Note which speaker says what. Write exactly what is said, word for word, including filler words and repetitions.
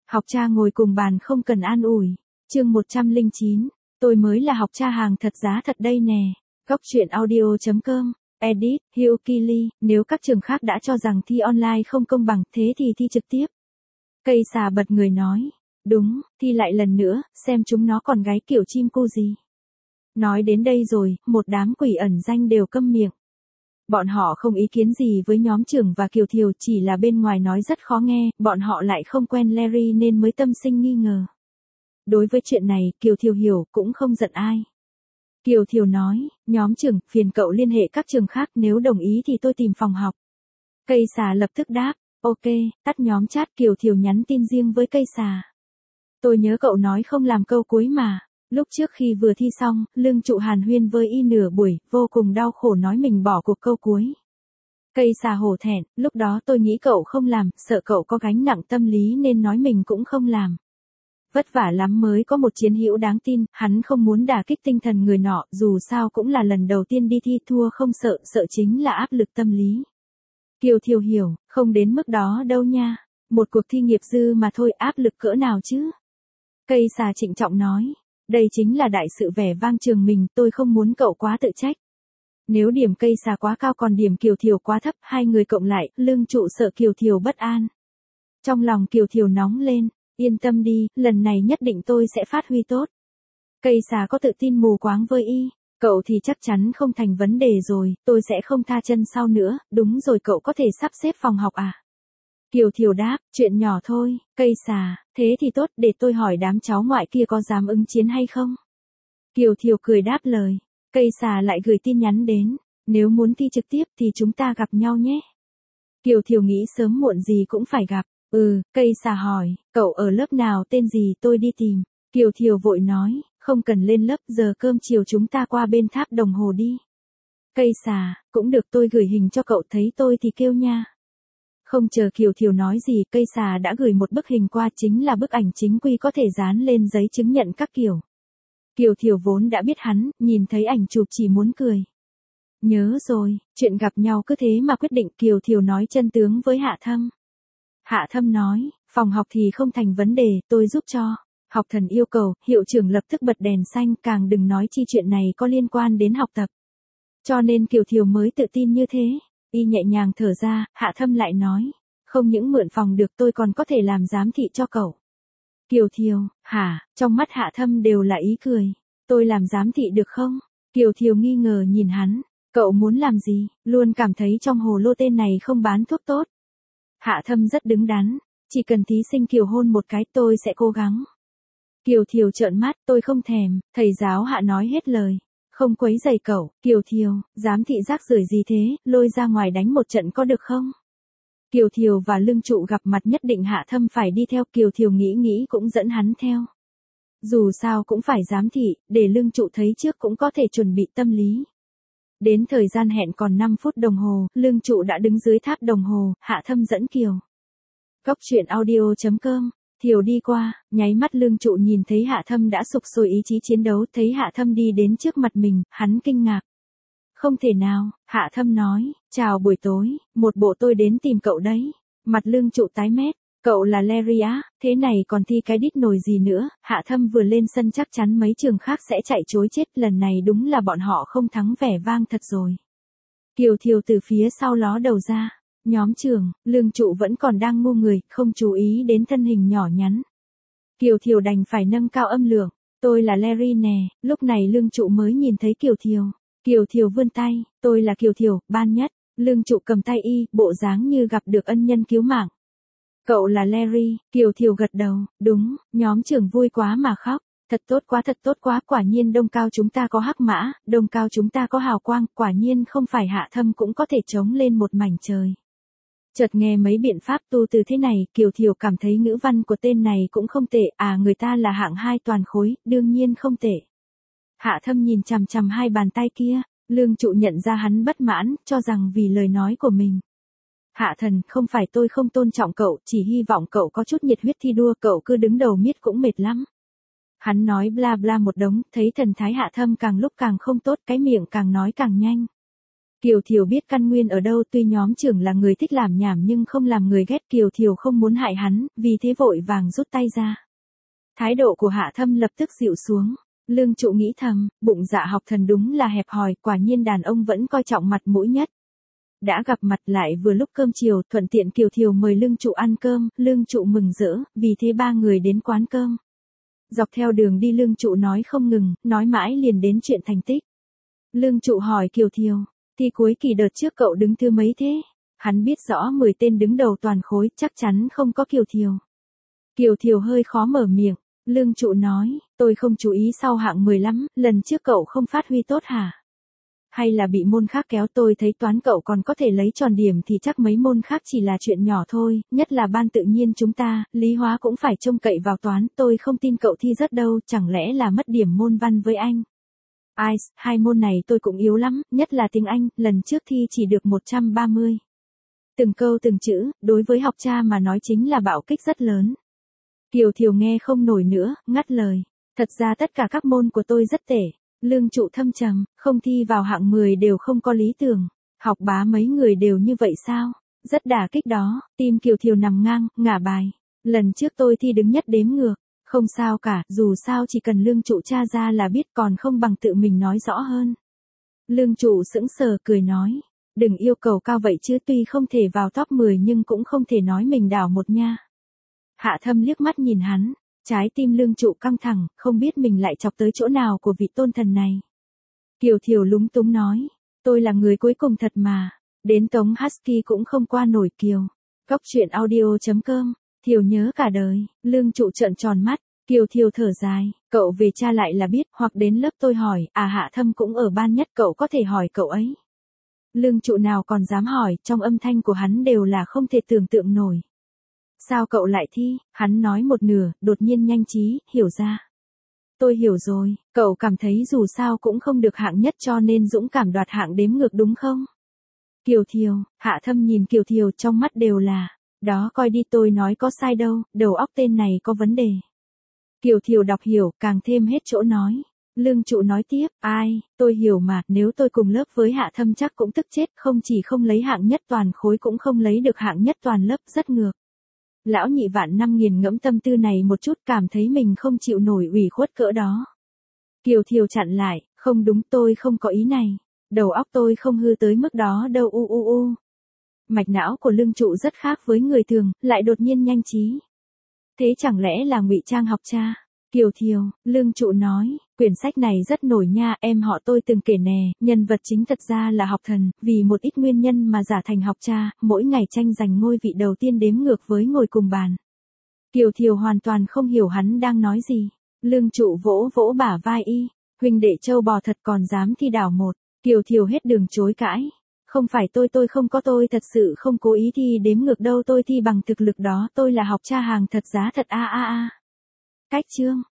Speaker 1: Học cha ngồi cùng bàn không cần an ủi. Chương một trăm lẻ chín, tôi mới là học cha hàng thật giá thật đây nè. Góc truyện audio chấm com, edit, Hyukili, nếu các trường khác đã cho rằng thi online không công bằng, thế thì thi trực tiếp. Cây xà bật người nói, đúng, thi lại lần nữa, xem chúng nó còn gáy kiểu chim cu gì. Nói đến đây rồi, một đám quỷ ẩn danh đều câm miệng. Bọn họ không ý kiến gì với nhóm trưởng và Kiều Thiều, chỉ là bên ngoài nói rất khó nghe, bọn họ lại không quen Larry nên mới tâm sinh nghi ngờ. Đối với chuyện này, Kiều Thiều hiểu, cũng không giận ai. Kiều Thiều nói, nhóm trưởng, phiền cậu liên hệ các trường khác, nếu đồng ý thì tôi tìm phòng học. Cây xà lập tức đáp, ok, tắt nhóm chat. Kiều Thiều nhắn tin riêng với cây xà. Tôi nhớ cậu nói không làm câu cuối mà. Lúc trước khi vừa thi xong, Lương Trụ hàn huyên với y nửa buổi, vô cùng đau khổ nói mình bỏ cuộc câu cuối. Cây xà hổ thẹn, lúc đó tôi nghĩ cậu không làm, sợ cậu có gánh nặng tâm lý nên nói mình cũng không làm. Vất vả lắm mới có một chiến hữu đáng tin, hắn không muốn đả kích tinh thần người nọ, dù sao cũng là lần đầu tiên đi thi, thua không sợ, sợ chính là áp lực tâm lý. Kiều Thiều hiểu, không đến mức đó đâu nha, một cuộc thi nghiệp dư mà thôi, áp lực cỡ nào chứ. Cây xà trịnh trọng nói, đây chính là đại sự vẻ vang trường mình, tôi không muốn cậu quá tự trách. Nếu điểm cây xà quá cao còn điểm Kiều Thiều quá thấp, hai người cộng lại, Lương Trụ sợ Kiều Thiều bất an. Trong lòng Kiều Thiều nóng lên, yên tâm đi, lần này nhất định tôi sẽ phát huy tốt. Cây xà có tự tin mù quáng với y, cậu thì chắc chắn không thành vấn đề rồi, tôi sẽ không tha chân sau nữa, đúng rồi, cậu có thể sắp xếp phòng học à? Kiều Thiều đáp, chuyện nhỏ thôi. Cây xà, thế thì tốt, để tôi hỏi đám cháu ngoại kia có dám ứng chiến hay không? Kiều Thiều cười đáp lời. Cây xà lại gửi tin nhắn đến, nếu muốn thi trực tiếp thì chúng ta gặp nhau nhé. Kiều Thiều nghĩ sớm muộn gì cũng phải gặp. Ừ, cây xà hỏi, cậu ở lớp nào, tên gì, tôi đi tìm. Kiều Thiều vội nói, không cần lên lớp, giờ cơm chiều chúng ta qua bên tháp đồng hồ đi. Cây xà, cũng được, tôi gửi hình cho cậu, thấy tôi thì kêu nha. Không chờ Kiều Thiều nói gì, cây xà đã gửi một bức hình qua, chính là bức ảnh chính quy có thể dán lên giấy chứng nhận các kiểu. Kiều Thiều vốn đã biết hắn, nhìn thấy ảnh chụp chỉ muốn cười. Nhớ rồi, chuyện gặp nhau cứ thế mà quyết định. Kiều Thiều nói chân tướng với Hạ Thâm. Hạ Thâm nói, phòng học thì không thành vấn đề, tôi giúp cho. Học thần yêu cầu, hiệu trưởng lập tức bật đèn xanh, càng đừng nói chi chuyện này có liên quan đến học tập. Cho nên Kiều Thiều mới tự tin như thế. Y nhẹ nhàng thở ra, Hạ Thâm lại nói, không những mượn phòng được, tôi còn có thể làm giám thị cho cậu. Kiều Thiều, hả? Trong mắt Hạ Thâm đều là ý cười. Tôi làm giám thị được không? Kiều Thiều nghi ngờ nhìn hắn, cậu muốn làm gì? Luôn cảm thấy trong hồ lô tên này không bán thuốc tốt. Hạ Thâm rất đứng đắn, chỉ cần thí sinh Kiều hôn một cái, tôi sẽ cố gắng. Kiều Thiều trợn mắt, tôi không thèm. Thầy giáo Hạ nói hết lời. Không quấy rầy cậu. Kiều Thiều, giám thị rác rưởi gì thế, lôi ra ngoài đánh một trận có được không? Kiều Thiều và Lương Trụ gặp mặt nhất định Hạ Thâm phải đi theo. Kiều Thiều nghĩ nghĩ cũng dẫn hắn theo. Dù sao cũng phải giám thị, để Lương Trụ thấy trước cũng có thể chuẩn bị tâm lý. Đến thời gian hẹn còn năm phút đồng hồ, Lương Trụ đã đứng dưới tháp đồng hồ, Hạ Thâm dẫn Kiều. Góc truyện audio chấm com, Thiều đi qua, nháy mắt Lương Trụ nhìn thấy Hạ Thâm đã sục sôi ý chí chiến đấu, thấy Hạ Thâm đi đến trước mặt mình, hắn kinh ngạc. Không thể nào, Hạ Thâm nói, chào buổi tối, một bộ tôi đến tìm cậu đấy. Mặt Lương Trụ tái mét, cậu là Larry á, thế này còn thi cái đít nồi gì nữa. Hạ Thâm vừa lên sân chắc chắn mấy trường khác sẽ chạy chối chết, lần này đúng là bọn họ không thắng vẻ vang thật rồi. Kiều Thiều từ phía sau ló đầu ra, nhóm trưởng. Lương Trụ vẫn còn đang ngu người, không chú ý đến thân hình nhỏ nhắn. Kiều Thiều đành phải nâng cao âm lượng, tôi là Larry nè. Lúc này Lương Trụ mới nhìn thấy Kiều Thiều. Kiều Thiều vươn tay, tôi là Kiều Thiều, ban nhất. Lương Trụ cầm tay y, bộ dáng như gặp được ân nhân cứu mạng. Cậu là Larry. Kiều Thiều gật đầu, đúng, nhóm trưởng vui quá mà khóc. Thật tốt quá, thật tốt quá, quả nhiên Đông Cao chúng ta có hắc mã, Đông Cao chúng ta có hào quang, quả nhiên không phải Hạ Thâm cũng có thể chống lên một mảnh trời. Chợt nghe mấy biện pháp tu từ thế này, Kiều Thiều cảm thấy ngữ văn của tên này cũng không tệ, à người ta là hạng hai toàn khối, đương nhiên không tệ. Hạ Thâm nhìn chằm chằm hai bàn tay kia, Lương Trụ nhận ra hắn bất mãn, cho rằng vì lời nói của mình. Hạ thần, không phải tôi không tôn trọng cậu, chỉ hy vọng cậu có chút nhiệt huyết thi đua, cậu cứ đứng đầu miết cũng mệt lắm. Hắn nói bla bla một đống, thấy thần thái Hạ Thâm càng lúc càng không tốt, cái miệng càng nói càng nhanh. Kiều Thiều biết căn nguyên ở đâu, tuy nhóm trưởng là người thích làm nhảm nhưng không làm người ghét, Kiều Thiều không muốn hại hắn, vì thế vội vàng rút tay ra. Thái độ của Hạ Thâm lập tức dịu xuống. Lương Trụ nghĩ thầm, bụng dạ học thần đúng là hẹp hòi, quả nhiên đàn ông vẫn coi trọng mặt mũi nhất. Đã gặp mặt lại vừa lúc cơm chiều, thuận tiện Kiều Thiều mời Lương Trụ ăn cơm, Lương Trụ mừng rỡ, vì thế ba người đến quán cơm. Dọc theo đường đi Lương Trụ nói không ngừng, nói mãi liền đến chuyện thành tích. Lương Trụ hỏi Kiều Thiều, thi cuối kỳ đợt trước cậu đứng thứ mấy thế? Hắn biết rõ mười tên đứng đầu toàn khối, chắc chắn không có Kiều Thiều. Kiều Thiều hơi khó mở miệng, Lương Trụ nói, tôi không chú ý sau hạng mười lắm, lần trước cậu không phát huy tốt hả? Hay là bị môn khác kéo, tôi thấy toán cậu còn có thể lấy tròn điểm thì chắc mấy môn khác chỉ là chuyện nhỏ thôi, nhất là ban tự nhiên chúng ta, lý hóa cũng phải trông cậy vào toán, tôi không tin cậu thi rất đâu, chẳng lẽ là mất điểm môn văn với anh? Ai, hai môn này tôi cũng yếu lắm, nhất là tiếng Anh, lần trước thi chỉ được một trăm ba mươi. Từng câu từng chữ, đối với học cha mà nói chính là bạo kích rất lớn. Kiều Thiều nghe không nổi nữa, ngắt lời. Thật ra tất cả các môn của tôi rất tệ. Lương Trụ thâm trầm, không thi vào hạng mười đều không có lý tưởng. Học bá mấy người đều như vậy sao? Rất đả kích đó, tim Kiều Thiều nằm ngang, ngả bài. Lần trước tôi thi đứng nhất đếm ngược. Không sao cả, dù sao chỉ cần Lương Trụ tra ra là biết, còn không bằng tự mình nói rõ hơn. Lương Trụ sững sờ cười nói. Đừng yêu cầu cao vậy chứ, tuy không thể vào top mười nhưng cũng không thể nói mình đảo một nha. Hạ Thâm liếc mắt nhìn hắn, trái tim Lương Trụ căng thẳng, không biết mình lại chọc tới chỗ nào của vị tôn thần này. Kiều Thiều lúng túng nói, tôi là người cuối cùng thật mà, đến Tống Husky cũng không qua nổi Kiều. Góc truyện audio chấm com, Thiều nhớ cả đời. Lương Trụ trợn tròn mắt, Kiều Thiều thở dài, cậu về tra lại là biết, hoặc đến lớp tôi hỏi, à Hạ Thâm cũng ở ban nhất, cậu có thể hỏi cậu ấy. Lương Trụ nào còn dám hỏi, trong âm thanh của hắn đều là không thể tưởng tượng nổi. Sao cậu lại thi? Hắn nói một nửa, đột nhiên nhanh trí, hiểu ra. Tôi hiểu rồi, cậu cảm thấy dù sao cũng không được hạng nhất cho nên dũng cảm đoạt hạng đếm ngược đúng không? Kiều Thiều, Hạ Thâm nhìn Kiều Thiều trong mắt đều là, đó coi đi, tôi nói có sai đâu, đầu óc tên này có vấn đề. Kiều Thiều đọc hiểu, càng thêm hết chỗ nói. Lương Trụ nói tiếp, ai, tôi hiểu mà, nếu tôi cùng lớp với Hạ Thâm chắc cũng tức chết, không chỉ không lấy hạng nhất toàn khối cũng không lấy được hạng nhất toàn lớp, rất ngược. Lão nhị vạn năm nghiền ngẫm tâm tư này một chút, cảm thấy mình không chịu nổi ủy khuất cỡ đó. Kiều Thiều chặn lại, không đúng, tôi không có ý này. Đầu óc tôi không hư tới mức đó đâu u u u. Mạch não của Lương Trụ rất khác với người thường, lại đột nhiên nhanh trí. Thế chẳng lẽ là ngụy trang học cha? Kiều Thiều, Lương Trụ nói, quyển sách này rất nổi nha, em họ tôi từng kể nè, nhân vật chính thật ra là học thần, vì một ít nguyên nhân mà giả thành học cha, mỗi ngày tranh giành ngôi vị đầu tiên đếm ngược với ngồi cùng bàn. Kiều Thiều hoàn toàn không hiểu hắn đang nói gì. Lương Trụ vỗ vỗ bả vai y, huynh đệ trâu bò thật còn dám thi đảo một. Kiều Thiều hết đường chối cãi. Không phải tôi tôi không có tôi thật sự không cố ý thi đếm ngược đâu, tôi thi bằng thực lực đó, tôi là học cha hàng thật giá thật a a a. Cách chương.